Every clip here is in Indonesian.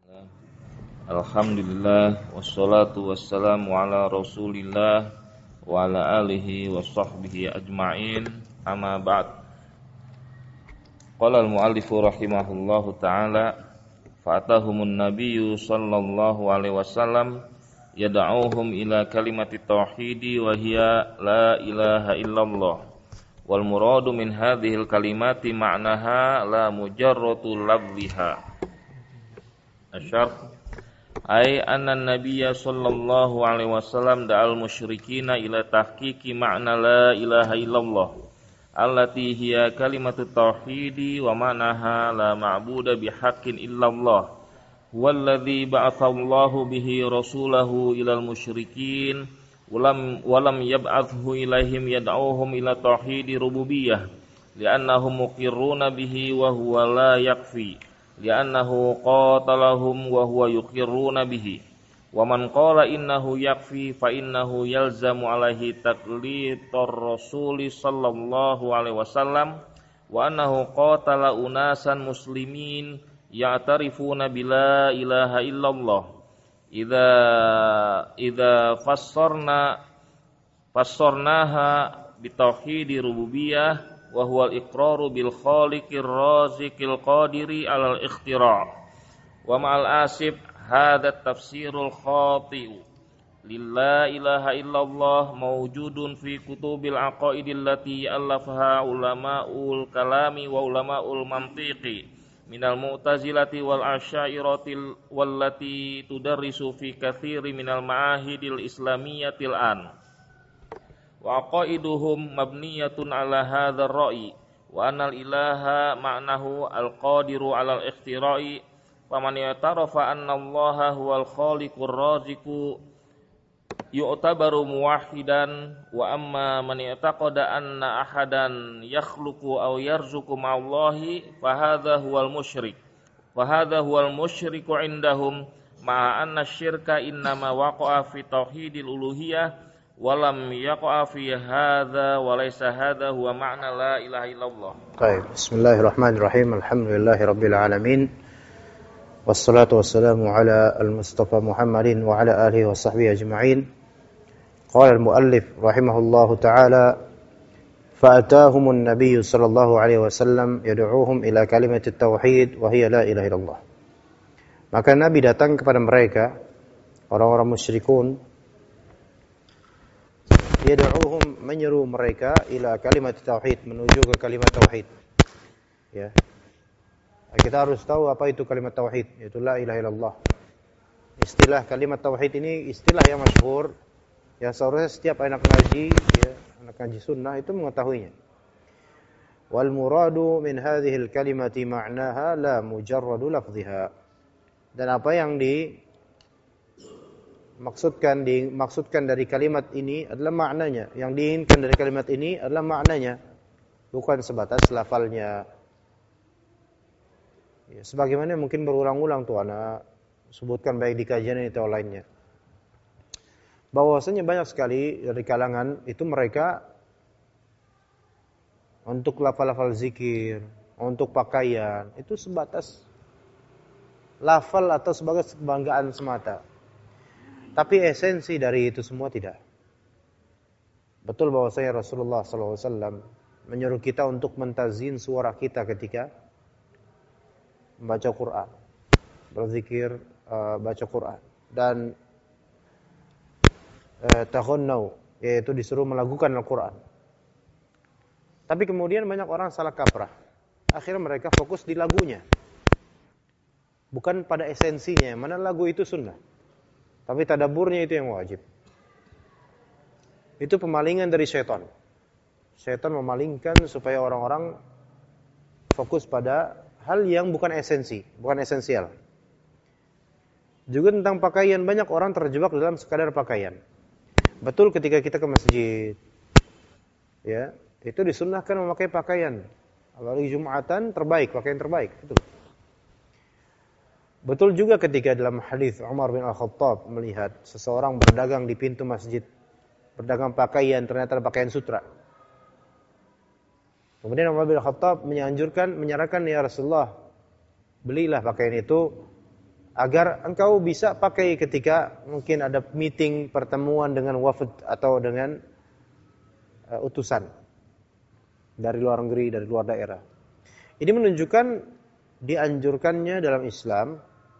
Alhamdulillah wassalatu wassalamu ala Rasulillah wa ala alihi wa sahbihi ajma'in. Amma ba'd. Qala al-muallifu rahimahullahu ta'ala fa'atahumun nabiyyu sallallahu alaihi wasallam yad'uuhum ila kalimati tauhidi wa hiya la ilaha illallah. Wal muradu min hadhil kalimati ma'naha la mujarratu lafziha. Asyarh ay anna nabiyya sallallahu alaihi wasallam da'al musyrikina ila tahqiqi ma'na la ilaha illallah allati hiya kalimatu tauhidi wa ma'naha la ma'buda bihaqqin illallah huwallazi ba'athallahu bihi rasulahu ilal musyrikin walam yab'athu ilaihim yad'uhum ila tauhidi rububiyyah li'annahum muqirruna bihi wa huwa la yakfi li'annahu qatalahum wa huwa yuqirruna bihi wa man qala innahu yakfi fa innahu yalzamu alaihi taqlidur rasuli sallallahu alaihi wasallam wa annahu qatala unasan muslimin ya'tarifuna bila ilaha illallah idza fassarnaha bitauhidi rububiyyah wa huwa al-iqraru bil khaliqir raziqil qadiri 'alal ikhtira' wa ma'al asib hadha at-tafsirul khati'u la ilaha illallah mawjudun fi kutubil aqaidil lati allafaha ulama'ul kalami wa ulama'ul mantiqi minal mu'tazilati wal asy'ariyati wallati tudarrisu fi katsiri minal ma'ahidil islamiyyatil an wa aqaiduhum mabniyatun ala hadzal ra'i wa anal ilaha ma'nahu al-qadiru 'alal ikhtira'i faman ya'tarafa anna Allaha huwal khaliqur raziqu yu'tabaru muwahhidan wa amma man ya'taqada anna ahadan yakhluqu aw yarzuqu ma'allahi fa hadza huwal musyriku 'indahum ma'a anna syirka innama waqa'a fi tauhidil uluhiyah walam yaqa fi hadza wa laysa hadza huwa ma'na la ilaha illallah. Baik, bismillahirrahmanirrahim. Alhamdulillahirabbil alamin. Wassalatu wassalamu ala al-Mustafa Muhammadin wa ala alihi wa sahbihi ajma'in. Qala al-muallif rahimahullahu ta'ala fa'atahumun nabiyyu sallallahu alaihi wasallam yad'uuhum ila kalimati tauhid wa hiya la ilaha illallah. Maka Nabi datang kepada mereka orang-orang musyrikun, yad'uuhum menyeru mereka ila kalimat tauhid, menuju ke kalimat tauhid. Ya. Kita harus tahu apa itu kalimat tauhid, yaitu la ilaha illallah. Istilah kalimat tauhid ini istilah yang masyhur, yang seharusnya setiap anak ngaji, ya, anak ngaji sunnah itu mengetahuinya. Wal muradu min hadhil kalimati ma'naha la mujarradu lafdhiha. Dan apa yang dimaksudkan dari kalimat ini adalah maknanya. Yang diinginkan dari kalimat ini adalah maknanya, bukan sebatas lafalnya. Ya, sebagaimana mungkin berulang-ulang tuh anak sebutkan baik di kajian ini atau lainnya. Bahwasanya banyak sekali dari kalangan itu mereka untuk lafal-lafal zikir, untuk pakaian, itu sebatas lafal atau sebagai kebanggaan semata. Tapi esensi dari itu semua tidak. Betul bahwasanya Rasulullah SAW menyuruh kita untuk mentazin suara kita ketika membaca Quran, berzikir, baca Quran, dan taghannau, yaitu disuruh melakukan Al-Quran. Tapi kemudian banyak orang salah kaprah. Akhirnya mereka fokus di lagunya, bukan pada esensinya. Mana lagu itu sunnah, tapi tadaburnya itu yang wajib. Itu pemalingan dari syaitan. Syaitan memalingkan supaya orang-orang fokus pada hal yang bukan esensi, bukan esensial. Juga tentang pakaian, banyak orang terjebak dalam sekadar pakaian. Betul ketika kita ke masjid, ya, itu disunnahkan memakai pakaian. Apalagi Jumatan, terbaik, pakaian terbaik. Betul juga ketika dalam hadis Umar bin Al-Khattab melihat seseorang berdagang di pintu masjid, berdagang pakaian, ternyata pakaian sutra. Kemudian Umar bin Al-Khattab menyarankan, ya Rasulullah, belilah pakaian itu agar engkau bisa pakai ketika mungkin ada meeting, pertemuan dengan wafd atau dengan utusan dari luar negeri, dari luar daerah. Ini menunjukkan dianjurkannya dalam Islam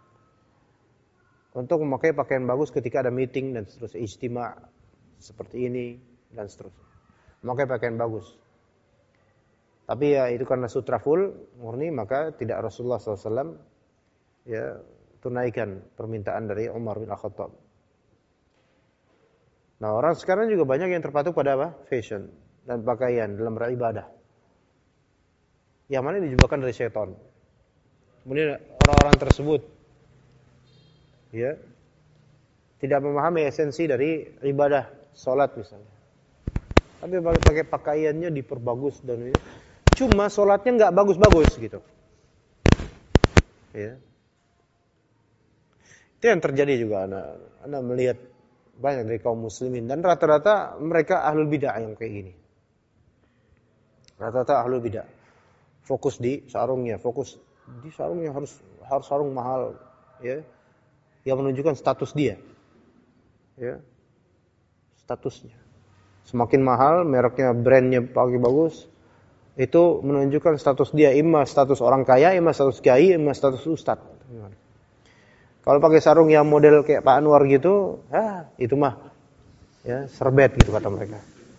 untuk memakai pakaian bagus ketika ada meeting dan seterusnya, ijtima' seperti ini dan seterusnya. Memakai pakaian bagus. Tapi ya itu karena sutra full murni, maka tidak Rasulullah SAW ya tunaikan permintaan dari Umar bin Al-Khattab. Nah, orang sekarang juga banyak yang terpatuk pada apa? Fashion dan pakaian dalam beribadah. Yang mana dijebakan dari syaitan. Kemudian orang-orang tersebut ya tidak memahami esensi dari ibadah salat misalnya. Tapi pakai pakaiannya diperbagus dan cuma salatnya enggak bagus-bagus gitu. Ya. Itu yang terjadi juga anak melihat banyak dari kaum muslimin dan rata-rata mereka ahlul bidah yang kayak gini. Rata-rata ahlul bidah. Fokus di sarungnya, harus sarung mahal ya. Yang menunjukkan status dia. Ya. Statusnya. Semakin mahal, mereknya, brandnya pakai bagus, itu menunjukkan status dia, imma status orang kaya, imma status kiai, imma status ustadz. Kalau pakai sarung yang model kayak Pak Anwar gitu, itu mah ya serbet gitu kata mereka.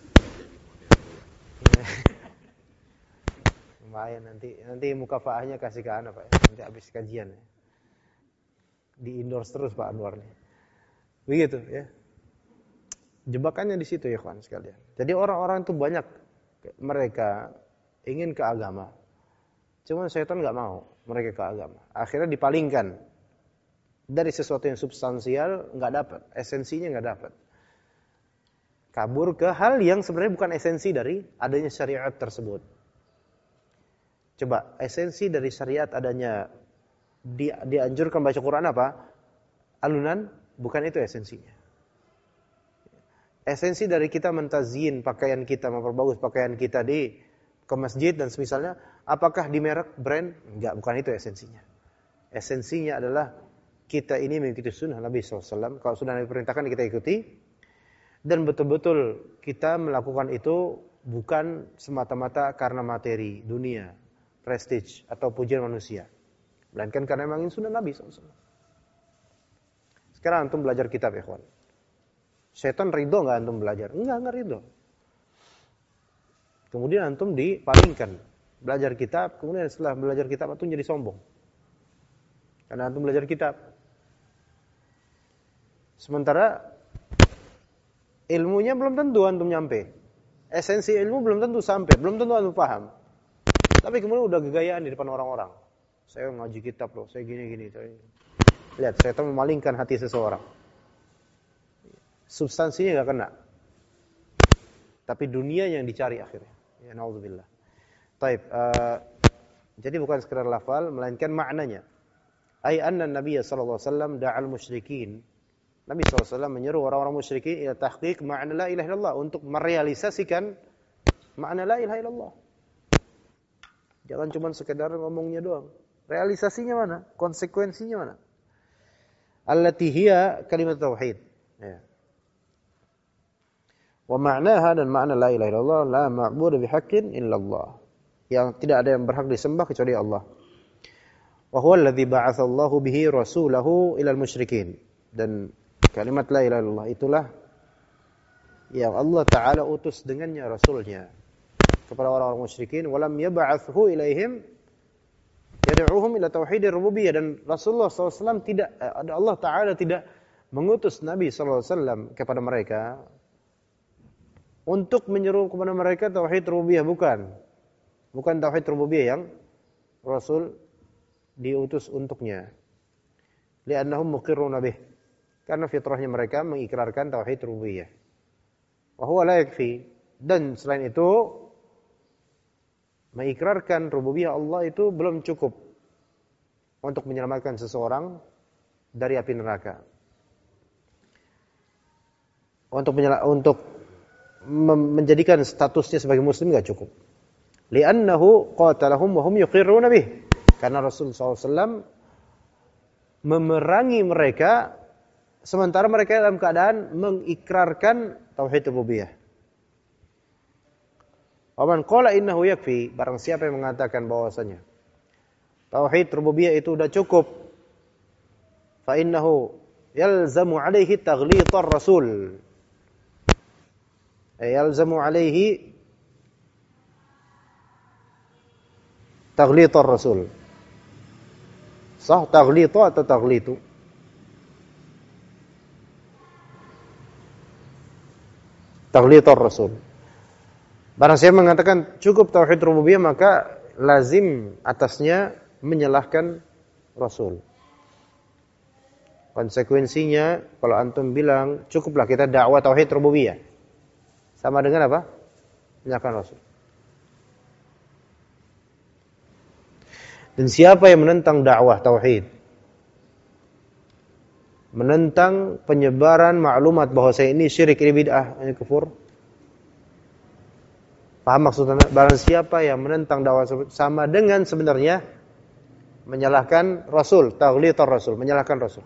Lumayan nanti mukafaahnya kasih ke anak Pak. Nanti habis kajian ya. Di endorse terus Pak Anwar nih. Begitu ya. Jebakannya di situ ya kawan sekalian. Jadi orang-orang itu banyak mereka ingin ke agama. Cuma syaitan enggak mau mereka ke agama. Akhirnya dipalingkan dari sesuatu yang substansial, enggak dapat, esensinya enggak dapat. Kabur ke hal yang sebenarnya bukan esensi dari adanya syariat tersebut. Coba, esensi dari syariat adanya dianjurkan baca Quran apa? Alunan, bukan itu esensinya. Esensi dari kita mentazyin pakaian kita, memperbagus pakaian kita ke masjid dan semisalnya, apakah di merek brand? Enggak, bukan itu esensinya. Esensinya adalah kita ini mengikuti sunnah Nabi SAW. Kalau sudah Nabi perintahkan kita ikuti. Dan betul-betul kita melakukan itu bukan semata-mata karena materi, dunia, prestige, atau pujian manusia. Melainkan karena memang ini sunnah Nabi SAW. Sekarang antum belajar kitab ya kawan. Syaitan ridho enggak antum belajar? Enggak ridho. Kemudian antum dipalingkan. Belajar kitab, kemudian setelah belajar kitab antum jadi sombong. Karena antum belajar kitab. Sementara ilmunya belum tentu antum nyampe. Esensi ilmu belum tentu sampai, belum tentu antum paham. Tapi kemudian udah gegayaan di depan orang-orang. Saya ngaji kitab loh, saya gini-gini. Lihat, syaitan memalingkan hati seseorang. Substansinya enggak kena. Tapi dunia yang dicari akhirnya. Ya naudzubillah. Taib, jadi bukan sekedar lafal melainkan maknanya. Ai anna Nabi sallallahu alaihi wasallam da'al musyrikin. Nabi sallallahu alaihi wasallam menyeru orang-orang musyrikin ila tahqiq ma'na la ilaha illallah, untuk merealisasikan makna la ilaha illallah. Jangan cuma sekedar ngomongnya doang. Realisasinya mana? Konsekuensinya mana? Allati hiya kalimat tauhid. Ya. Wa ma'naha, dan makna la ilaha illallah, la ma'budu bihaqqin illallah. Yang tidak ada yang berhak disembah kecuali Allah. Wa huwa alladhi ba'atsallahu bihi rasulahu ilal musyrikin. Dan kalimat la ilaha illallah itulah yang Allah Ta'ala utus dengannya rasulnya kepada orang-orang musyrikin. Walam yab'athu ilaihim yad'uhum ila tauhidir rububiyyah. Dan Rasulullah SAW Allah Ta'ala tidak mengutus Nabi SAW kepada mereka untuk menyeru kepada mereka tauhid rububiyah, bukan tauhid rububiyah yang Rasul diutus untuknya. Li'annahum muqirruna bih, karena fitrahnya mereka mengikrarkan tauhid rububiyah. Wa huwa la yakfi, dan selain itu mengikrarkan rububiyah Allah itu belum cukup untuk menyelamatkan seseorang dari api neraka. Untuk menjadikan statusnya sebagai muslim enggak cukup. Li'annahu qatalahum wa hum yuqirruna bih. Karena Rasul SAW memerangi mereka sementara mereka dalam keadaan mengikrarkan tauhid rububiyah. Wa man qala innahu yakfi, barang siapa yang mengatakan bahwasanya tauhid rububiyah itu sudah cukup, fa innahu yalzamu alaihi taghlitar rasul. Yalzamu alaihi taghlitar rasul. Sah taghlita atau taghlitu? Taghlitar rasul. Barang siapa mengatakan cukup tauhid rububiyah, maka lazim atasnya menyalahkan Rasul. Konsekuensinya kalau antum bilang cukuplah kita dakwah tauhid rububiyah, sama dengan apa? Menyalahkan Rasul. Dan siapa yang menentang dakwah tauhid, menentang penyebaran maklumat bahwa ini syirik, ini bid'ah, ini kufur, paham maksudnya? Barang siapa yang menentang dakwah sama dengan sebenarnya menyalahkan Rasul, taghlitar Rasul, menyalahkan Rasul.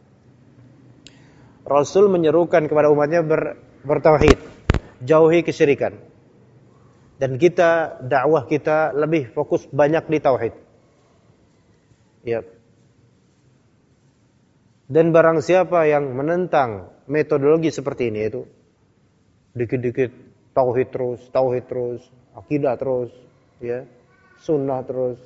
Rasul menyerukan kepada umatnya bertauhid, jauhi kesyirikan. Dan kita, dakwah kita lebih fokus banyak di tauhid. Ya. Dan barang siapa yang menentang metodologi seperti ini, itu dikit-dikit tauhid terus, akidah terus, ya, sunnah terus,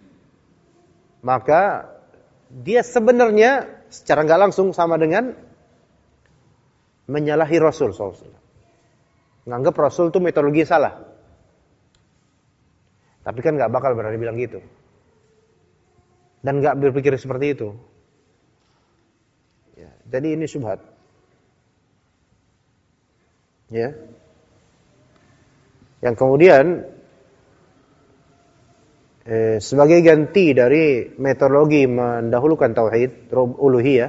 maka dia sebenarnya secara nggak langsung sama dengan menyalahi Rasul SAW. Nganggap Rasul itu metodologi salah. Tapi kan nggak bakal berani bilang gitu, dan nggak berpikir seperti itu. Ya, jadi ini syubhat. Ya. Yang kemudian sebagai ganti dari metodologi mendahulukan tauhid uluhiyah,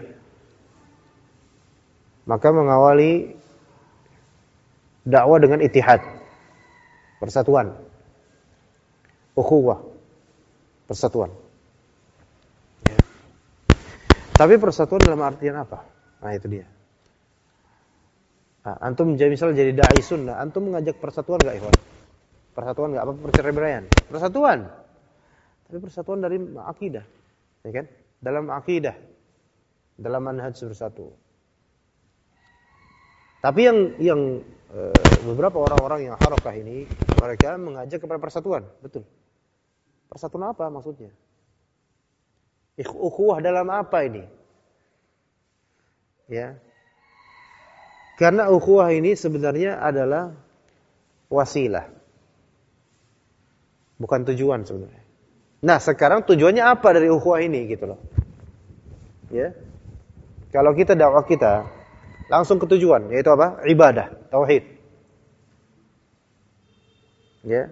maka mengawali dakwah dengan ittihad, persatuan, ukhuwah, persatuan. Ya. Tapi persatuan dalam artian apa? Nah itu dia. Nah, antum misalnya jadi dai sunnah, antum mengajak persatuan enggak, ikhwan? Persatuan enggak apa perceraian? Persatuan. Tapi persatuan dari akidah, ya kan? Dalam akidah, dalam manhaj bersatu. Tapi yang beberapa orang-orang yang harakah ini, mereka mengajak kepada persatuan, betul. Persatuan apa maksudnya? Ukhuwah dalam apa ini? Ya. Karena ukhuwah ini sebenarnya adalah wasilah, bukan tujuan sebenarnya. Nah, sekarang tujuannya apa dari ukhuwah ini gitu loh. Ya. Kalau kita dakwah kita langsung ke tujuan, yaitu apa? Ibadah, tauhid. Ya.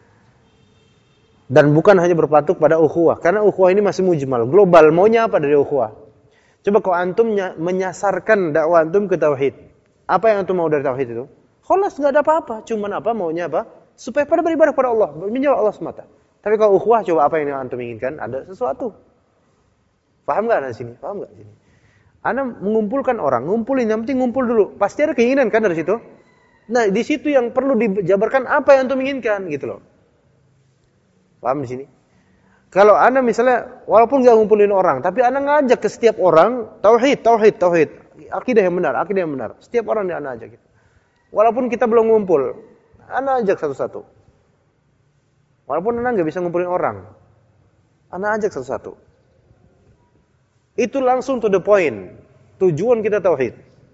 Dan bukan hanya berpatuk pada ukhuwah, karena ukhuwah ini masih mujmal, global. Maunya apa dari ukhuwah? Coba kalau antum menyasarkan dakwah antum ke tauhid. Apa yang antum mau dari tauhid itu? Khalas, enggak ada apa-apa. Cuman apa? Maunya apa? Supaya pada beribadah kepada Allah, menyembah Allah semata. Tapi kalau ukhuwah, coba apa yang antum inginkan? Ada sesuatu. Paham enggak di sini? Paham enggak di sini? Anda mengumpulkan orang, ngumpulin, yang penting ngumpul dulu. Pasti ada keinginan kan dari situ? Nah, di situ yang perlu dijabarkan apa yang antum inginkan gitu loh. Paham di sini? Kalau Anda misalnya walaupun enggak ngumpulin orang, tapi Anda ngajak ke setiap orang tauhid. Akidah yang benar. Setiap orang dia Anda ajak gitu. Walaupun kita belum ngumpul, Anda ajak satu-satu. Walaupun Anda enggak bisa ngumpulin orang, Anda ajak satu-satu. Itu langsung to the point. Tujuan kita tauhid.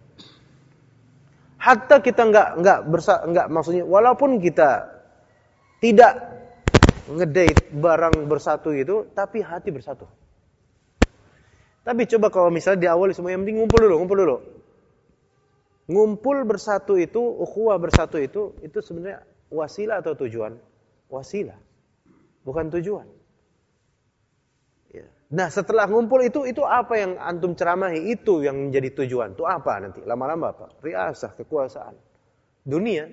Hatta kita enggak maksudnya walaupun kita tidak ngedate barang bersatu gitu, tapi hati bersatu. Tapi coba kalau misalnya di awal semua yang penting ngumpul dulu. Ngumpul bersatu itu, ukhuwah bersatu itu sebenarnya wasilah atau tujuan? Wasilah, bukan tujuan. Ya. Nah, setelah ngumpul itu apa yang antum ceramahi, itu yang menjadi tujuan. Itu apa nanti? Lama-lama apa? Riasah, kekuasaan, dunia.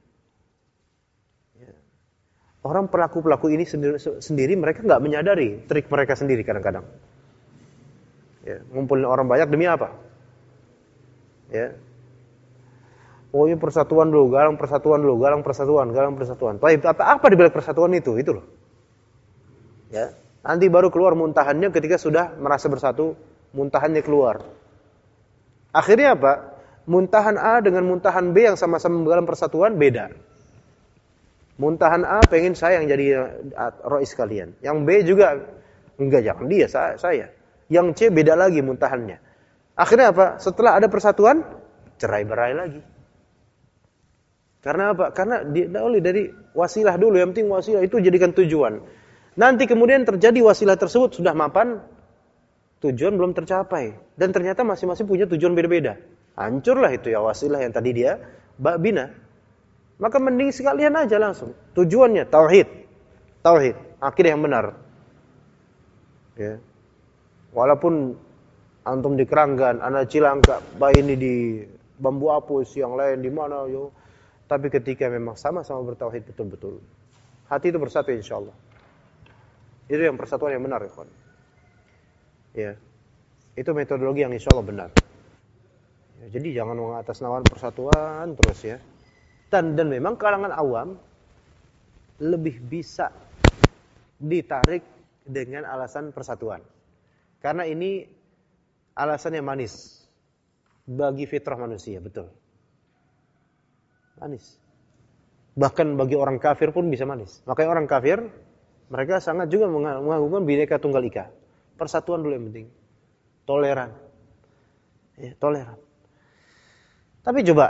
Ya. Orang pelaku-pelaku ini sendiri mereka nggak menyadari trik mereka sendiri kadang-kadang. Ya, ngumpulin orang banyak demi apa? Ya. Oh, ini persatuan dulu, galang persatuan dulu, galang persatuan, galang persatuan. Baik, apa di balik persatuan itu loh. Ya. Nanti baru keluar muntahannya ketika sudah merasa bersatu, muntahannya keluar. Akhirnya apa? Muntahan A dengan muntahan B yang sama-sama dalam persatuan beda. Muntahan A pengen saya yang jadi rois kalian. Yang B juga enggak, jangan dia, saya. Yang C beda lagi muntahannya. Akhirnya apa? Setelah ada persatuan, cerai-berai lagi. Karena apa? Karena dari wasilah dulu, yang penting wasilah itu jadikan tujuan. Nanti kemudian terjadi wasilah tersebut sudah mapan, tujuan belum tercapai. Dan ternyata masing-masing punya tujuan beda-beda. Hancurlah itu ya wasilah yang tadi dia bina. Maka mending sekalian aja langsung. Tujuannya tauhid. Tauhid, akidah yang benar. Ya. Walaupun antum di Keranggan, anak Cilangkap, ini di Bambu Apus, yang lain di mana yo. Tapi ketika memang sama-sama bertauhid betul-betul, hati itu bersatu insyaallah. Itu yang persatuan yang benar, ikhwan. Ya. Itu metodologi yang insyaallah benar. Ya, jadi jangan mengatasnamakan persatuan terus ya. Dan memang kalangan awam lebih bisa ditarik dengan alasan persatuan. Karena ini alasan yang manis bagi fitrah manusia, betul. Manis. Bahkan bagi orang kafir pun bisa manis. Makanya orang kafir, mereka sangat juga mengagungkan Bhinneka Tunggal Ika. Persatuan dulu yang penting. Toleran. Ya, toleran. Tapi coba,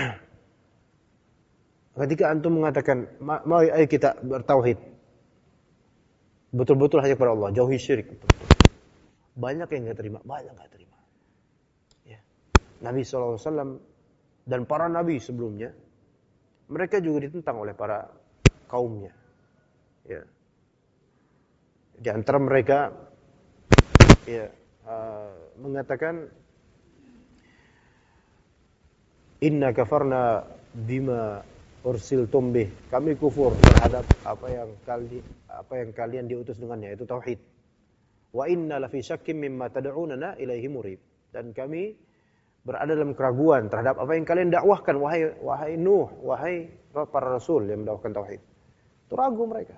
ketika antum mengatakan, ayo kita bertauhid. Betul-betul hanya kepada Allah, jauhi syirik. Banyak yang enggak terima, Ya. Nabi SAW dan para nabi sebelumnya, mereka juga ditentang oleh para kaumnya. Ya. Di antara mereka ya, mengatakan, inna kafarna bima ursiltum bih. Kami kufur terhadap apa yang kalian diutus dengannya, itu tauhid. Wa inna lafi syakkim mimma tad'unana ilaihi murib. Dan kami berada dalam keraguan terhadap apa yang kalian dakwahkan, wahai Nuh, wahai para rasul yang mendakwahkan tauhid. Itu ragu mereka.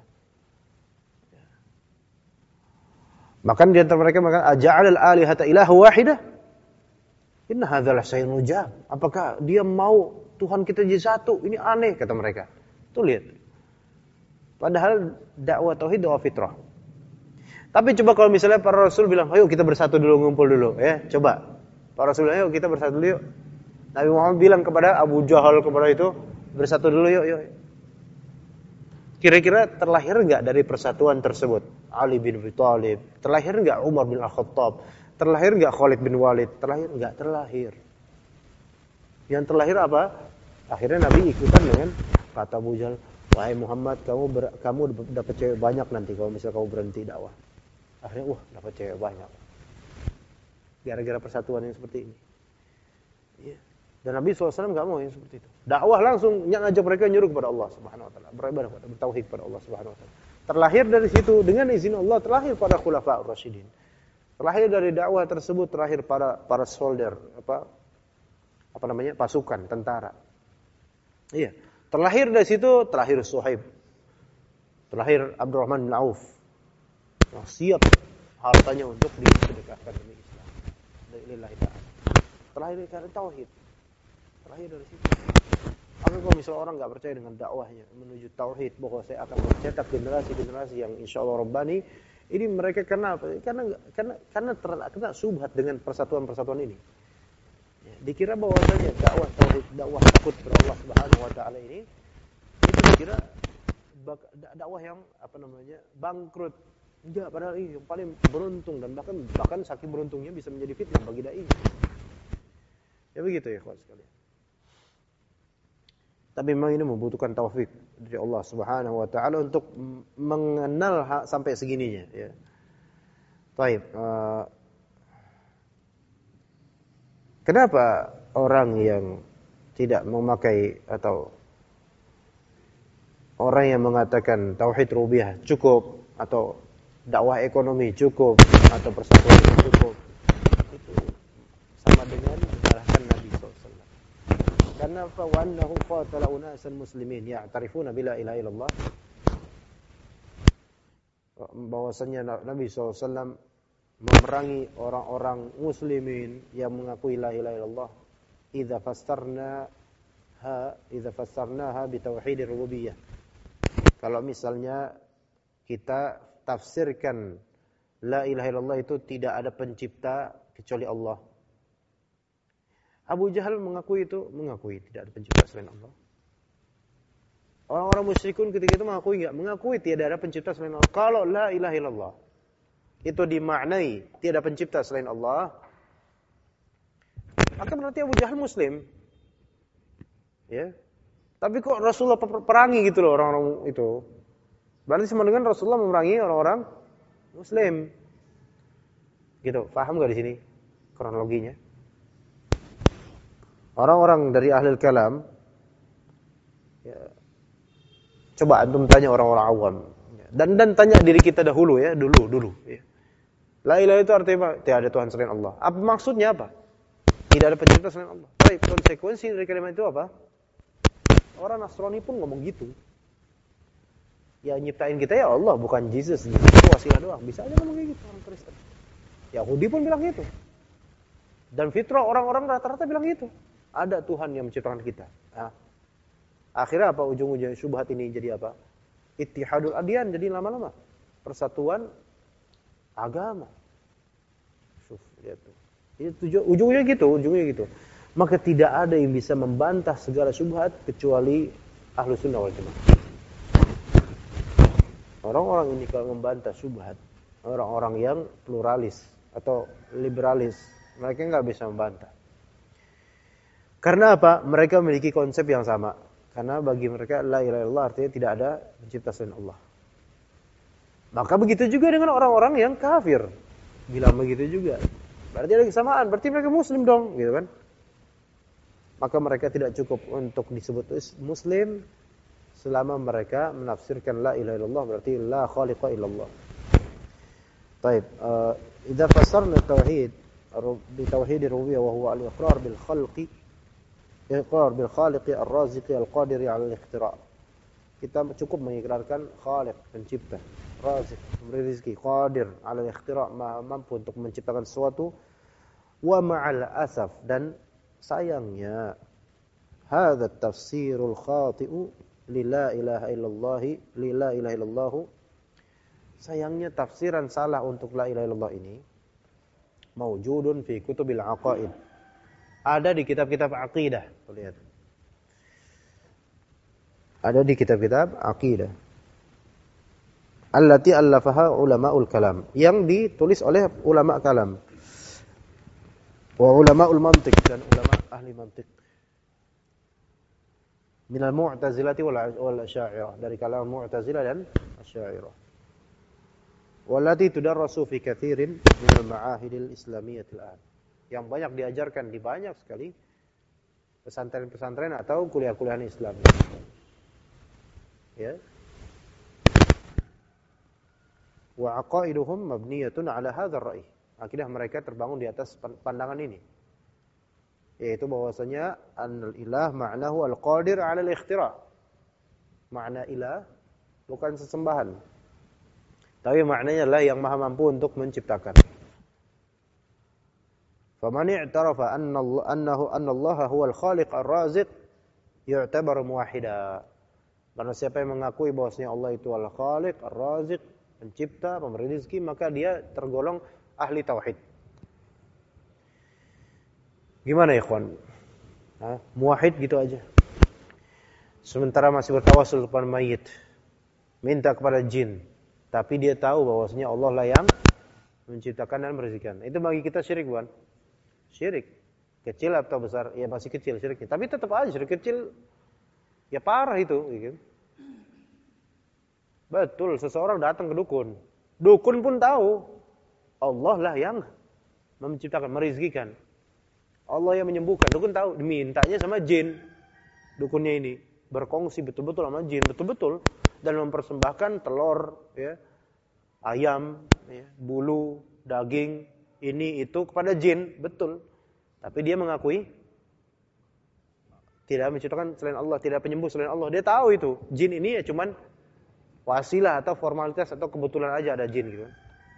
Maka di antara mereka mengatakan, aja'alal alihata ilaha wahidah? Inna hadzal syai'un ujab. Apakah dia mau Tuhan kita jadi satu? Ini aneh, kata mereka. Tuh lihat. Padahal dakwah tauhid, dakwah fitrah. Tapi coba kalau misalnya para rasul bilang, ayo kita bersatu dulu, ngumpul dulu, ya. Coba. Para rasul bilang, ayo kita bersatu dulu yuk. Nabi Muhammad bilang kepada Abu Jahal, kepada itu, bersatu dulu yuk. Kira-kira terlahir enggak dari persatuan tersebut Ali bin Abi Thalib? Terlahir enggak Umar bin Al-Khattab? Terlahir enggak Khalid bin Walid? Terlahir enggak? Terlahir. Yang terlahir apa? Akhirnya Nabi ikutan dengan kata Abu Jahal, wahai Muhammad, kamu dapat cewek banyak nanti kalau misalnya kamu berhenti dakwah. Akhirnya dapat cewek banyak. Gara-gara persatuan yang seperti ini. Iya. Dan Nabi SAW enggak mau yang seperti itu. Dakwah langsung ngajak mereka nyuruh kepada Allah Subhanahu wa taala, beribadah kepada bertauhid kepada Allah Subhanahu wa taala. Terlahir dari situ dengan izin Allah, terlahir pada khulafaur rasyidin. Terlahir dari dakwah tersebut, terlahir para soldier, pasukan tentara. Iya. Terlahir dari situ, terlahir Suhaib. Terlahir Abdurrahman bin Auf. Yang siap hartanya untuk disedekahkan demi Islam. Lillahi ta'ala. Terlahir dari tauhid. Terlahir dari situ. Tapi kalau misalnya orang enggak percaya dengan dakwahnya menuju tauhid, bahwa saya akan mencetak generasi-generasi yang insyaallah rabbani, ini mereka karena apa? Karena subhat dengan persatuan-persatuan ini. Ya, dikira bahwasanya dakwah tauhid, dakwah takut kepada Allah Subhanahu wa taala ini itu dikira dakwah yang bangkrut. Enggak, padahal ini yang paling beruntung dan bahkan saking beruntungnya bisa menjadi fitnah bagi dai. Ya begitu ya kawan sekalian. Tapi memang ini membutuhkan taufik dari Allah Subhanahu wa taala untuk mengenal sampai segininya ya. Baik, kenapa orang yang tidak memakai atau orang yang mengatakan tauhid rububiyah cukup, atau dakwah ekonomi cukup, atau persatuan cukup, Hanafa wa annahu qatala unasan muslimin ya'tarifuna bila ilaha illallah. Bahwasanya Nabi SAW memerangi orang-orang muslimin yang mengakui la ilaha illallah idza fassarnaha bi tauhidir rububiyah. Kalau misalnya kita tafsirkan la ilaha illallah itu tidak ada pencipta kecuali Allah. Abu Jahal mengakui tidak ada pencipta selain Allah. Orang-orang musyrikun ketika itu mengakui tidak ada pencipta selain Allah. Kalau la ilaha illallah itu dimaknai tiada pencipta selain Allah, maka berarti Abu Jahal muslim. Ya. Tapi kok Rasulullah perangi gitu loh orang-orang itu. Berarti sama dengan Rasulullah memerangi orang-orang muslim. Gitu, paham enggak di sini kronologinya? Orang-orang dari ahlul kalam, ya, coba antum tanya orang-orang awam, dan tanya diri kita dahulu ya, dulu. Ya. La ilaha itu artinya apa? Tidak ada Tuhan selain Allah. Apa maksudnya apa? Tidak ada pencipta selain Allah. Baik, konsekuensi dari kalimat itu apa? Orang Nasrani pun ngomong gitu. Ya nyiptain kita ya Allah, bukan Jesus. Itu wasilah doang. Bisa aja ngomong gitu orang Kristen. Yahudi pun bilang gitu. Dan fitrah orang-orang rata-rata bilang gitu. Ada Tuhan yang menciptakan kita. Nah, akhirnya apa ujung-ujungnya syubhat ini jadi apa? Ittihadul adyan, jadi lama-lama persatuan agama. Lihat tuh. Itu ujungnya gitu. Maka tidak ada yang bisa membantah segala syubhat kecuali Ahlus Sunnah wal Jamaah. Orang-orang ini kalau membantah syubhat, orang-orang yang pluralis atau liberalis, mereka nggak bisa membantah. Karena apa? Mereka memiliki konsep yang sama. Karena bagi mereka la ilaha illallah artinya tidak ada pencipta selain Allah. Maka begitu juga dengan orang-orang yang kafir. Bilang begitu juga. Berarti ada kesamaan, berarti mereka muslim dong, gitu kan? Maka mereka tidak cukup untuk disebut muslim selama mereka menafsirkan la ilaha illallah berarti la khaliqa illallah. Baik, idza fassarna tauhid bi tauhid ar-rububiyyah wa huwa al-iqrar bil khaliqi ar-raziqi al-qadiri 'ala al-ikhtira'. Kita cukup mengikrarkan khaliq, pencipta, raziq, pemberi rezeki, qadir 'ala al-ikhtira', mampu untuk menciptakan sesuatu. Wa ma'al asaf, dan sayangnya hadza at-tafsirul khati'u la ilaha illallah, sayangnya tafsiran salah untuk la ilaha illallah ini maujudun fi kutubil aqaid, ada di kitab-kitab aqidah. Lihat, ada di kitab-kitab aqidah allati allafaha ulamaul kalam, yang ditulis oleh ulama kalam, wa ulamaul mantiq, dan ulama ahli mantiq, minal mu'tazilati wal asy'ariyah, dari kalangan mu'tazilah dan asy'ariyah. Wallati tudarrasu fi katsirin minal ma'ahidil islamiyatil an, yang banyak diajarkan di banyak sekali pesantren-pesantren atau kuliah-kuliahan Islam. Ya. Wa aqaiduhum mabniyatun ala hadzal ra'i. Akidah mereka terbangun di atas pandangan ini. Yaitu bahwasanya annal ilah ma'nahu al-qadir 'ala al-ikhtira'. Makna ilah bukan sesembahan, tapi maknanya lah yang maha mampu untuk menciptakan. Faman i'tarafa annahu Allah huwal khaliq ar-raziq yu'tabar muwahhida. Karena siapa yang mengakui bahwasanya Allah itu al-khaliq ar-raziq, pencipta, pemberi rezeki, maka dia tergolong ahli tauhid. Gimana ya, ikhwan? Muwahhid gitu aja. Sementara masih bertawasul kepada mayit, minta kepada jin, tapi dia tahu bahwasanya Allah lah yang menciptakan dan merezekikan. Itu bagi kita syirik, bukan? Syirik. Kecil atau besar? Ya masih kecil syiriknya. Tapi tetap aja syirik kecil. Ya parah itu. Gitu. Betul, seseorang datang ke dukun. Dukun pun tahu Allah lah yang menciptakan, merezekikan. Allah yang menyembuhkan. Dukun tahu, dimintanya sama jin. Dukunnya ini berkongsi betul-betul sama jin, betul-betul, dan mempersembahkan telur, ya, ayam, ya, bulu, daging, ini itu kepada jin, betul. Tapi dia mengakui tidak menciptakan selain Allah, tidak penyembuh selain Allah. Dia tahu itu. Jin ini ya cuman wasilah atau formalitas atau kebetulan aja ada jin gitu.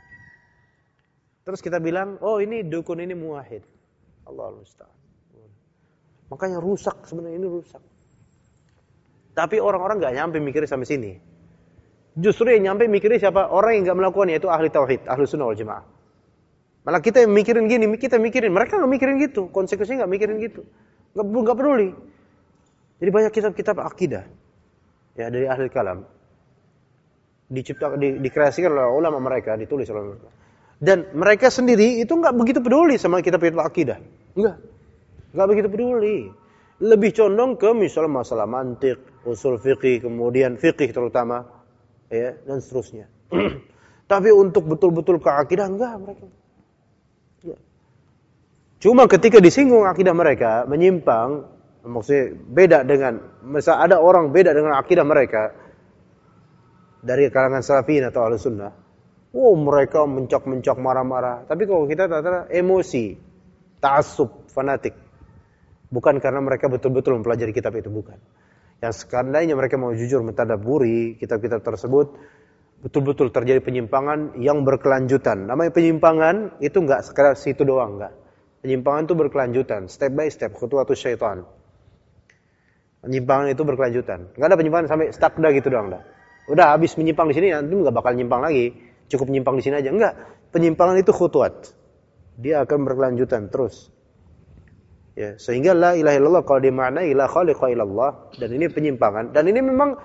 Terus kita bilang, oh ini dukun ini muwahhid. Allahu musta'an. Makanya rusak, sebenarnya ini rusak. Tapi orang-orang enggak nyampe mikirnya sampai sini. Justru yang nyampe mikirnya siapa? Orang yang enggak melakukannya itu ahli tauhid, ahli sunnah wal jamaah. Malah kita yang mikirin gini, kita mikirin, mereka enggak mikirin gitu, konsekuensinya enggak mikirin gitu. Enggak peduli. Jadi banyak kitab-kitab akidah ya dari ahli kalam dikreasikan oleh ulama mereka, ditulis oleh mereka. Dan mereka sendiri itu enggak begitu peduli sama kitab-kitab akidah. Enggak begitu peduli. Lebih condong ke misalnya masalah mantik, usul fikih, kemudian fikih terutama ya dan seterusnya. Tapi untuk betul-betul ke akidah enggak mereka. Ya. Cuma ketika disinggung akidah mereka menyimpang, maksudnya beda dengan, misal ada orang beda dengan akidah mereka dari kalangan salafin atau ahli sunnah, mereka mencok-mencok, marah-marah. Tapi kalau kita tata emosi, ta'assub, fanatik, bukan karena mereka betul-betul mempelajari kitab itu, bukan. Yang sekandainya mereka mau jujur mentadabburi kitab-kitab tersebut, betul-betul terjadi penyimpangan yang berkelanjutan. Namanya penyimpangan itu enggak sekadar situ doang, enggak. Penyimpangan itu berkelanjutan, step by step, khutuwatus syaitan. Penyimpangan itu berkelanjutan. Enggak ada penyimpangan sampai stuck dah gitu doang dah. Udah habis menyimpang di sini, nanti enggak bakal nyimpang lagi. Cukup menyimpang di sini aja. Enggak. Penyimpangan itu khutuwat. Dia akan berkelanjutan terus. Ya, sehingga la ilaha illallah kalau dimaknai la khaliqa illallah, dan ini penyimpangan, dan ini memang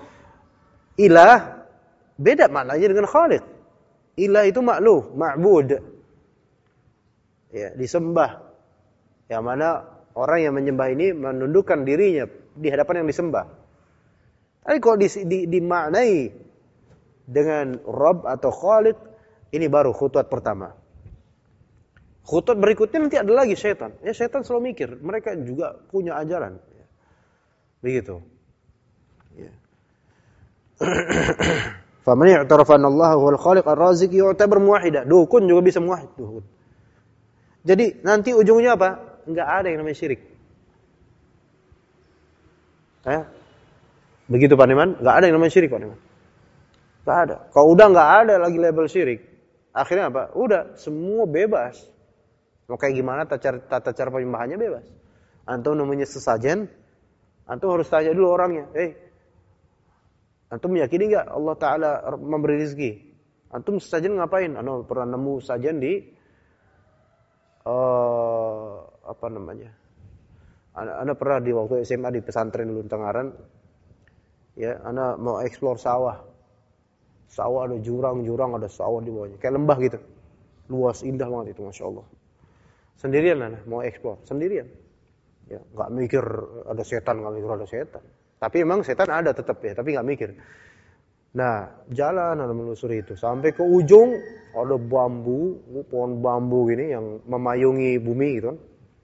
ilah beda maknanya dengan khaliq. Ilah itu makluh, ma'bud. Ya, disembah. Yang mana orang yang menyembah ini menundukkan dirinya di hadapan yang disembah. Tapi kalau dimaknai dengan Rabb atau Khaliq, ini baru khutwat pertama. Khutwat berikutnya nanti ada lagi syaitan. Ya, syaitan selalu mikir, mereka juga punya ajaran. Begitu. Ya. Faman i'tarafa anna Allah huwal khaliq ar-raziq yu'tabar muwahhida. Dukun juga bisa muwahhid, dukun. Jadi nanti ujungnya apa? Enggak ada yang namanya syirik. Ya. Begitu Pak Niman, enggak ada yang namanya syirik Pak Niman. Enggak ada. Kalau udah enggak ada lagi label syirik, akhirnya apa? Udah semua bebas. Mau kayak gimana tata cara penyembahannya bebas. Antum namanya sesajen, antum harus tanya dulu orangnya. Antum meyakini enggak Allah Ta'ala memberi rezeki? Antum sesajen ngapain? Antum pernah nemu sajen di apa namanya? Ana pernah di waktu SMA di pesantren dulu Tengaran. Ya, ana mau eksplor sawah. Sawah ada jurang-jurang, ada sawah di bawahnya. Kayak lembah gitu. Luas, indah banget itu, Masya Allah. Sendirian ana mau eksplor, sendirian. Ya, enggak mikir ada setan, enggak mikir ada setan. Tapi memang setan ada tetap ya, tapi enggak mikir. Nah, jalan ana menelusuri itu sampai ke ujung ada bambu, pohon bambu gini yang memayungi bumi gitu kan.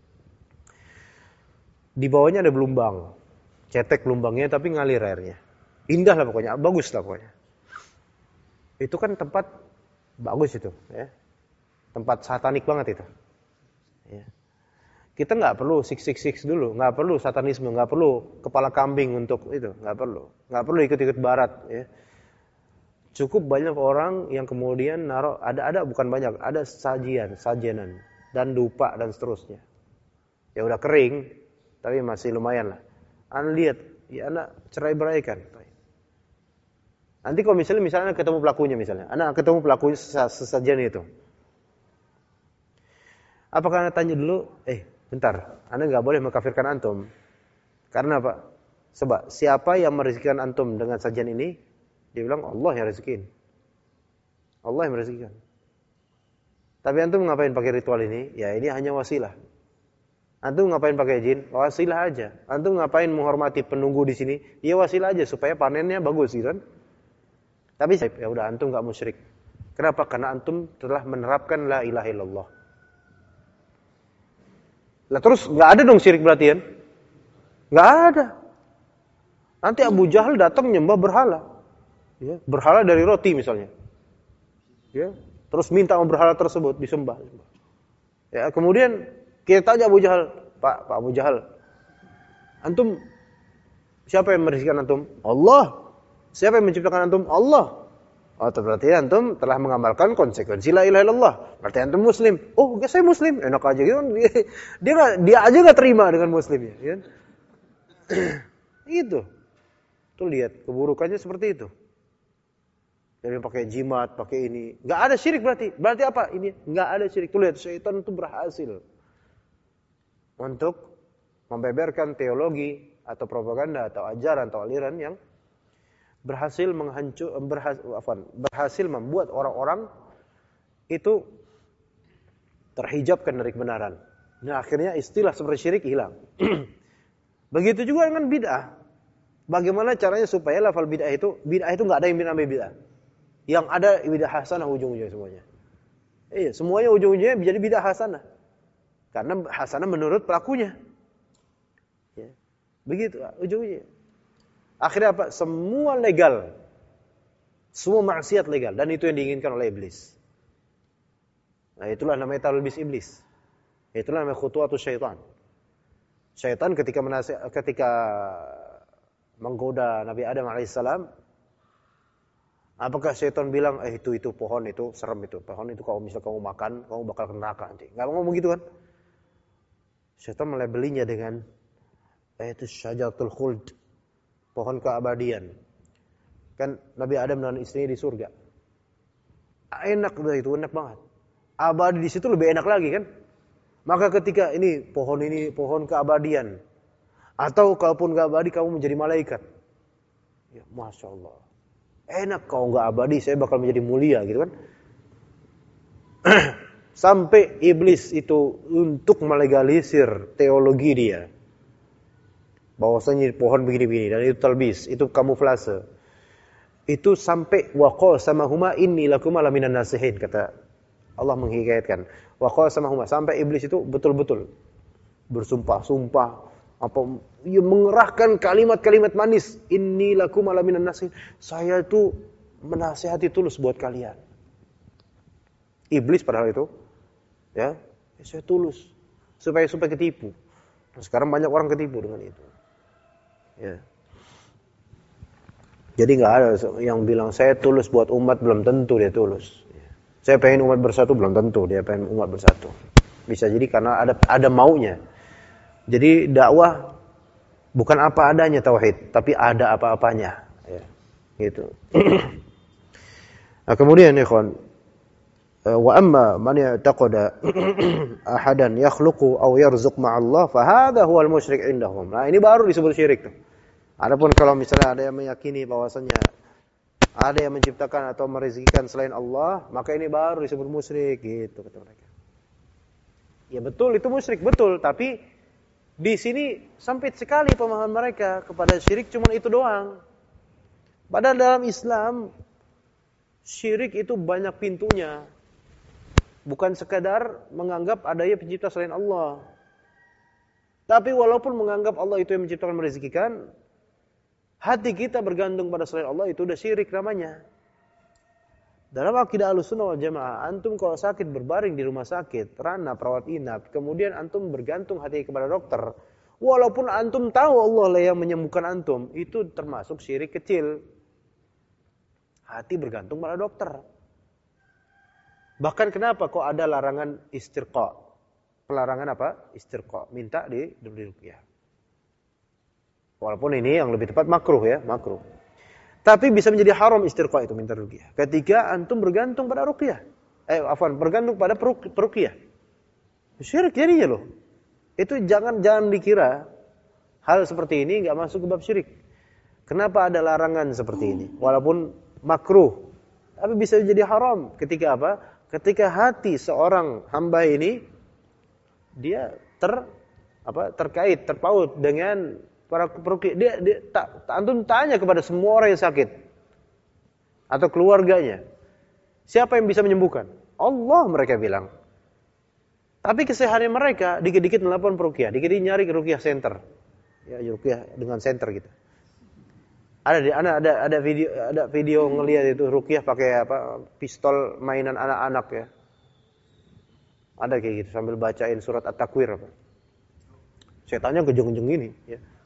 Di bawahnya ada gelombang. Cetek gelombangnya tapi ngalir airnya. Indah lah pokoknya, bagus lah pokoknya. Itu kan tempat bagus itu, ya. Tempat satanik banget itu. Ya. Kita nggak perlu 666 dulu, nggak perlu satanisme, nggak perlu kepala kambing untuk itu, nggak perlu ikut-ikut barat. Ya. Cukup banyak orang yang kemudian naruh, ada bukan banyak, ada sajenan dan dupa dan seterusnya. Ya udah kering, tapi masih lumayan lah. Anda lihat, ya anak cerai-beraikan. Nanti kalau misalnya ketemu pelakunya misalnya, anak ketemu pelakunya sesajen itu. Apakah Anda tanya dulu, bentar, Anda nggak boleh mengkafirkan antum. Karena apa? Sebab siapa yang merezekikan antum dengan sajian ini? Dia bilang Allah yang rezekin. Allah yang merezekikan. Tapi antum ngapain pakai ritual ini? Ya ini hanya wasilah. Antum ngapain pakai jin? Wasilah aja. Antum ngapain menghormati penunggu di sini? Ya wasilah aja supaya panennya bagus gitu kan. Tapi ya udah antum enggak musyrik. Kenapa? Karena antum telah menerapkan la ilaha illallah. Lah terus enggak ada dong syirik berarti kan? Enggak ada. Nanti Abu Jahal datang nyembah berhala. Ya, berhala dari roti misalnya. Ya, terus minta sama berhala tersebut disembah. Ya, kemudian kita tanya Abu Jahal, Pak Abu Jahal, antum Siapa yang merizkikan antum? Allah. Siapa yang menciptakan antum? Allah. Oh, berarti antum telah mengamalkan konsekuensi la ilaha illallah. Berarti antum muslim. Oh, saya muslim. Enak aja gitu. Dia aja enggak terima dengan muslimnya, ya. Itu. Tuh lihat keburukannya seperti itu. Jadi pakai jimat, pakai ini. Enggak ada syirik berarti. Berarti apa? Ini enggak ada syirik. Tuh lihat syaitan itu berhasil untuk membeberkan teologi atau propaganda atau ajaran atau aliran yang berhasil berhasil membuat orang-orang itu terhijabkan dari kebenaran. Nah, akhirnya istilah seperti syirik hilang. Begitu juga dengan bid'ah. Bagaimana caranya supaya lafal bid'ah itu enggak ada yang namanya bid'ah. Yang ada bid'ah hasanah ujung-ujungnya semuanya. Iya, semuanya ujung-ujungnya jadi bid'ah hasanah. Karena hasanah menurut pelakunya. Ya. Begitu ujung-ujungnya. Akhirnya apa? Semua legal. Semua maksiat legal. Dan itu yang diinginkan oleh iblis. Nah, itulah namanya talbis iblis. Itulah namanya khutuwatus syaitan. Syaitan ketika menggoda Nabi Adam alaihissalam, apakah syaitan bilang, itu pohon itu serem itu. Pohon itu kalau misalnya kamu makan, kamu bakal ke neraka nanti. Enggak ngomong gitu kan? Syaitan melabelinya dengan itu syajaratul khuld. Pohon keabadian. Kan Nabi Adam dan istrinya di surga. Enak itu, enak banget. Abadi di situ lebih enak lagi kan? Maka ketika ini pohon keabadian. Atau kalaupun gak abadi kamu menjadi malaikat. Ya, Masya Allah. Enak kalau gak abadi saya bakal menjadi mulia gitu kan. Sampai iblis itu untuk melegalisir teologi dia. Bahwasanya pohon begini-begini dan itu talbis, itu kamuflase. Itu sampai waqasamahuma inni lakuma laminan nasihin, kata Allah menghikayatkan. Waqasamahuma, sampai iblis itu betul-betul bersumpah-sumpah mengerahkan kalimat-kalimat manis, inni lakuma laminan nasihin. Saya itu menasihati tulus buat kalian. Iblis padahal itu ya saya tulus supaya ketipu. Nah, sekarang banyak orang ketipu dengan itu. Ya. Jadi nggak ada yang bilang saya tulus buat umat, belum tentu dia tulus. Saya pengen umat bersatu, belum tentu dia pengen umat bersatu. Bisa jadi karena ada maunya. Jadi dakwah bukan apa adanya tauhid, tapi ada apa-apanya. Ya. Gitu. Nah, kemudian ikhwan, wa amma man ya'taqada ahadan yakhluqu aw yarzuq ma'allah fa hadha huwal musyrik indahum. Nah, ini baru disebut syirik tuh. Adapun kalau misalnya ada yang meyakini bahwasanya ada yang menciptakan atau merezekikan selain Allah, maka ini baru disebut musyrik gitu kata mereka. Ya betul itu musyrik betul, tapi di sini sempit sekali pemahaman mereka kepada syirik cuma itu doang. Padahal dalam Islam syirik itu banyak pintunya. Bukan sekadar menganggap adanya pencipta selain Allah. Tapi walaupun menganggap Allah itu yang menciptakan merezekikan, hati kita bergantung pada selain Allah itu udah syirik namanya. Dalam akidah Ahlussunnah wal Jamaah, antum kalau sakit berbaring di rumah sakit, ranah perawat inap, kemudian antum bergantung hati kepada dokter, walaupun antum tahu Allah lah yang menyembuhkan antum, itu termasuk syirik kecil. Hati bergantung pada dokter. Bahkan kenapa kok ada larangan istirqa? Pelarangan apa? Istirqa, minta di ruqyah. Walaupun ini yang lebih tepat makruh ya, makruh. Tapi bisa menjadi haram istirqa itu minta ruqyah. Ketika antum bergantung pada ruqyah. Bergantung pada peruqyah. Syirik jadinya loh. Itu jangan dikira hal seperti ini enggak masuk ke bab syirik. Kenapa ada larangan seperti ini? Walaupun makruh, tapi bisa jadi haram ketika apa? Ketika hati seorang hamba ini dia terkait, terpaut dengan para peruqyah. Antum tanya kepada semua orang yang sakit atau keluarganya, siapa yang bisa menyembuhkan? Allah, mereka bilang. Tapi keseharian mereka dikit-dikit melakukan peruqyah, dikit-dikit nyari ke ruqyah center. Ya, ruqyah dengan center gitu. Ada video ngelihat itu ruqyah pakai pistol mainan anak-anak ya. Ada kayak gitu sambil bacain surat At-Takwir apa. Setannya gejeng-gejeng gini ya.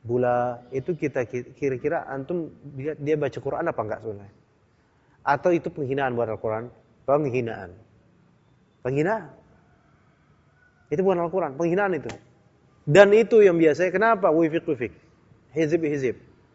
bula, itu kita kira-kira antum dia baca Quran apa enggak sebenarnya? Atau itu penghinaan buat Al-Quran? Penghinaan. Itu bukan Al-Quran, penghinaan itu. Dan itu yang biasanya, kenapa? Wifik. Hizib.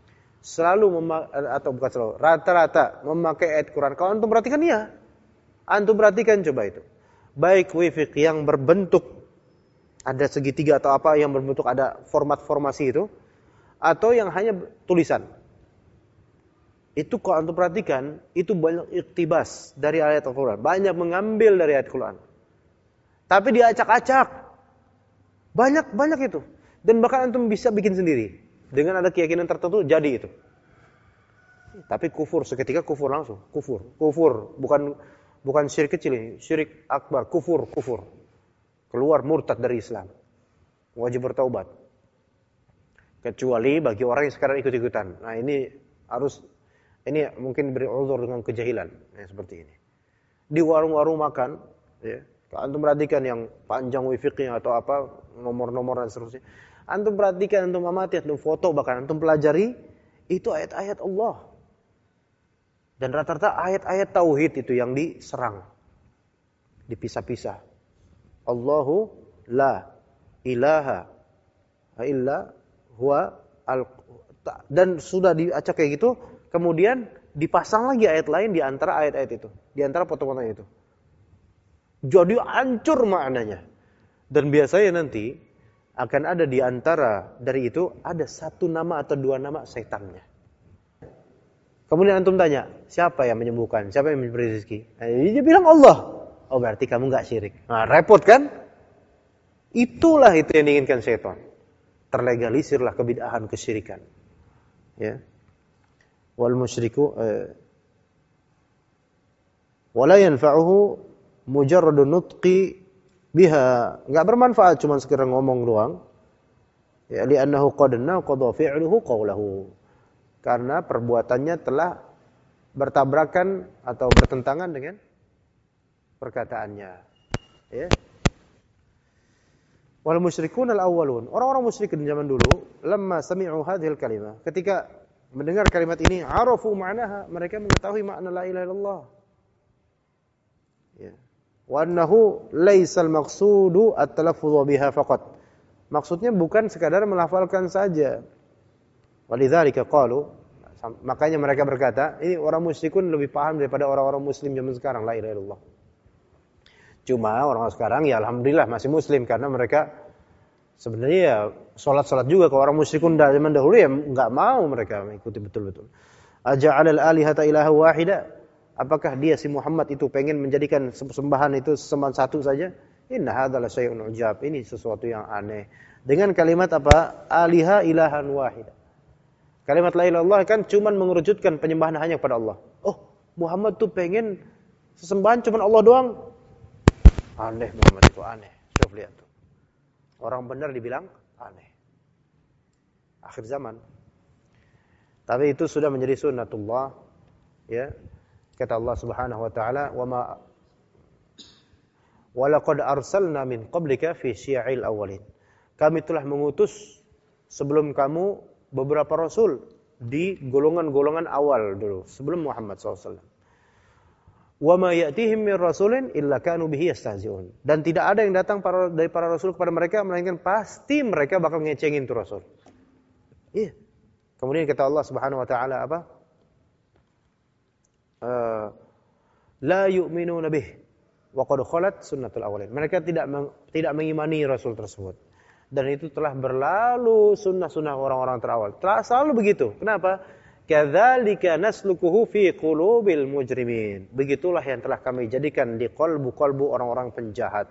Rata-rata memakai ayat Quran. Kalau antum perhatikan ya. Antum perhatikan coba itu. Baik wifik yang berbentuk ada segitiga atau apa yang berbentuk ada format formasi itu, atau yang hanya tulisan. Itu kalau antum perhatikan, itu banyak iktibas dari ayat Al-Quran. Banyak mengambil dari ayat Al-Quran. Tapi diacak-acak. Banyak itu. Dan bahkan antum bisa bikin sendiri. Dengan ada keyakinan tertentu, jadi itu. Tapi kufur, seketika kufur langsung. Kufur. Bukan syirik kecil ini. Syirik akbar. Kufur. Keluar murtad dari Islam. Wajib bertaubat. Kecuali bagi orang yang sekarang ikut-ikutan. Nah ini mungkin beri uzur dengan kejahilan. Seperti ini. Di warung-warung makan. Ya, antum perhatikan yang panjang wifiknya atau apa. Nomor-nomor dan seterusnya. Antum perhatikan, antum amati, antum foto, bahkan antum pelajari. Itu ayat-ayat Allah. Dan rata-rata ayat-ayat tauhid itu yang diserang. Dipisah-pisah. Allahu la ilaha illa huwa dan sudah diacak kayak gitu, kemudian dipasang lagi ayat lain di antara ayat-ayat itu, di antara potong-potong itu. Jadi hancur maknanya. Dan biasanya nanti akan ada di antara dari itu ada satu nama atau dua nama setannya. Kemudian antum tanya, siapa yang menyembuhkan? Siapa yang memberi rezeki? Dia bilang Allah. Oh berarti kamu enggak syirik. Nah, repot kan? Itulah itu yang diinginkan setan. Terlegalisirlah kebid'ahan, kesyirikan. Ya. Wal musyriku wala yanfa'uhu mujarradu nutqi biha. Enggak bermanfaat cuma sekedar ngomong doang. Ya, li'annahu qad naqadha fi'luhu qawlahu. Karena perbuatannya telah bertabrakan atau bertentangan dengan perkataannya. Ya. Wal musyrikun al-awwalun. Orang-orang musyrik di zaman dulu, lamma sami'u hadhil kalimah. Ketika mendengar kalimat ini, arafu ma'naha, mereka mengetahui makna la ilaha illallah. Ya. Wa annahu laisal maqsudu at-talaffuz biha faqat. Maksudnya bukan sekadar melafalkan saja. Walidzalika qalu, makanya mereka berkata, ini orang musyrikun lebih paham daripada orang-orang muslim zaman sekarang la ilaha illallah. Cuma orang sekarang ya alhamdulillah masih muslim karena mereka sebenarnya ya salat juga. Kalau orang musyrikun zaman dahulu ya enggak mau mereka mengikuti betul-betul. Aja'alal alihata ilaha wahida? Apakah dia si Muhammad itu pengen menjadikan sembahan itu sembahan satu saja? Inna hadza la syai'un ujab. Ini sesuatu yang aneh. Dengan kalimat apa? Aliha ilahan wahida. Kalimat la ilaha illallah kan cuman mengerujutkan penyembahan hanya kepada Allah. Oh, Muhammad tuh pengen sesembahan cuman Allah doang. Aneh Muhammad itu aneh. Coba lihat tuh. Orang benar dibilang aneh. Akhir zaman. Tapi itu sudah menjadi sunnatullah. Ya. Kata Allah Subhanahu wa taala, "Wa laqad arsalna min qablika fi syi'il awwalin." Kami telah mengutus sebelum kamu beberapa rasul di golongan-golongan awal dulu, sebelum Muhammad SAW. Wa ma ya'tihim min rasulin illa kanu bihi yastahzi'un. Dan tidak ada yang datang dari para rasul kepada mereka melainkan pasti mereka bakal ngecengin tuh rasul. Iya. Kemudian kata Allah Subhanahu wa taala apa? La yu'minuna bih wa qad khalat sunnatul awwalin. Mereka tidak mengimani rasul tersebut. Dan itu telah berlalu sunnah-sunnah orang-orang terawal. Selalu begitu. Kenapa? Kadzalika naslukuhu fi qulubil mujrimin. Begitulah yang telah kami jadikan di qalbu-qalbu orang-orang penjahat.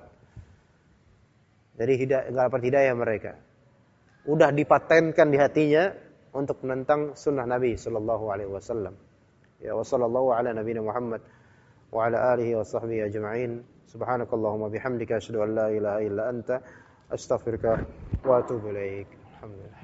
Jadi enggak dapat hidayah mereka. Udah dipatenkan di hatinya untuk menentang sunnah Nabi sallallahu alaihi wasallam. Ya wa sallallahu ala nabiyina Muhammad wa ala alihi wa sahbihi ajma'in. Subhanakallahumma bihamdika asyhadu an la ilaha illa anta astaghfiruka wa atubu ilaik. Alhamdulillah.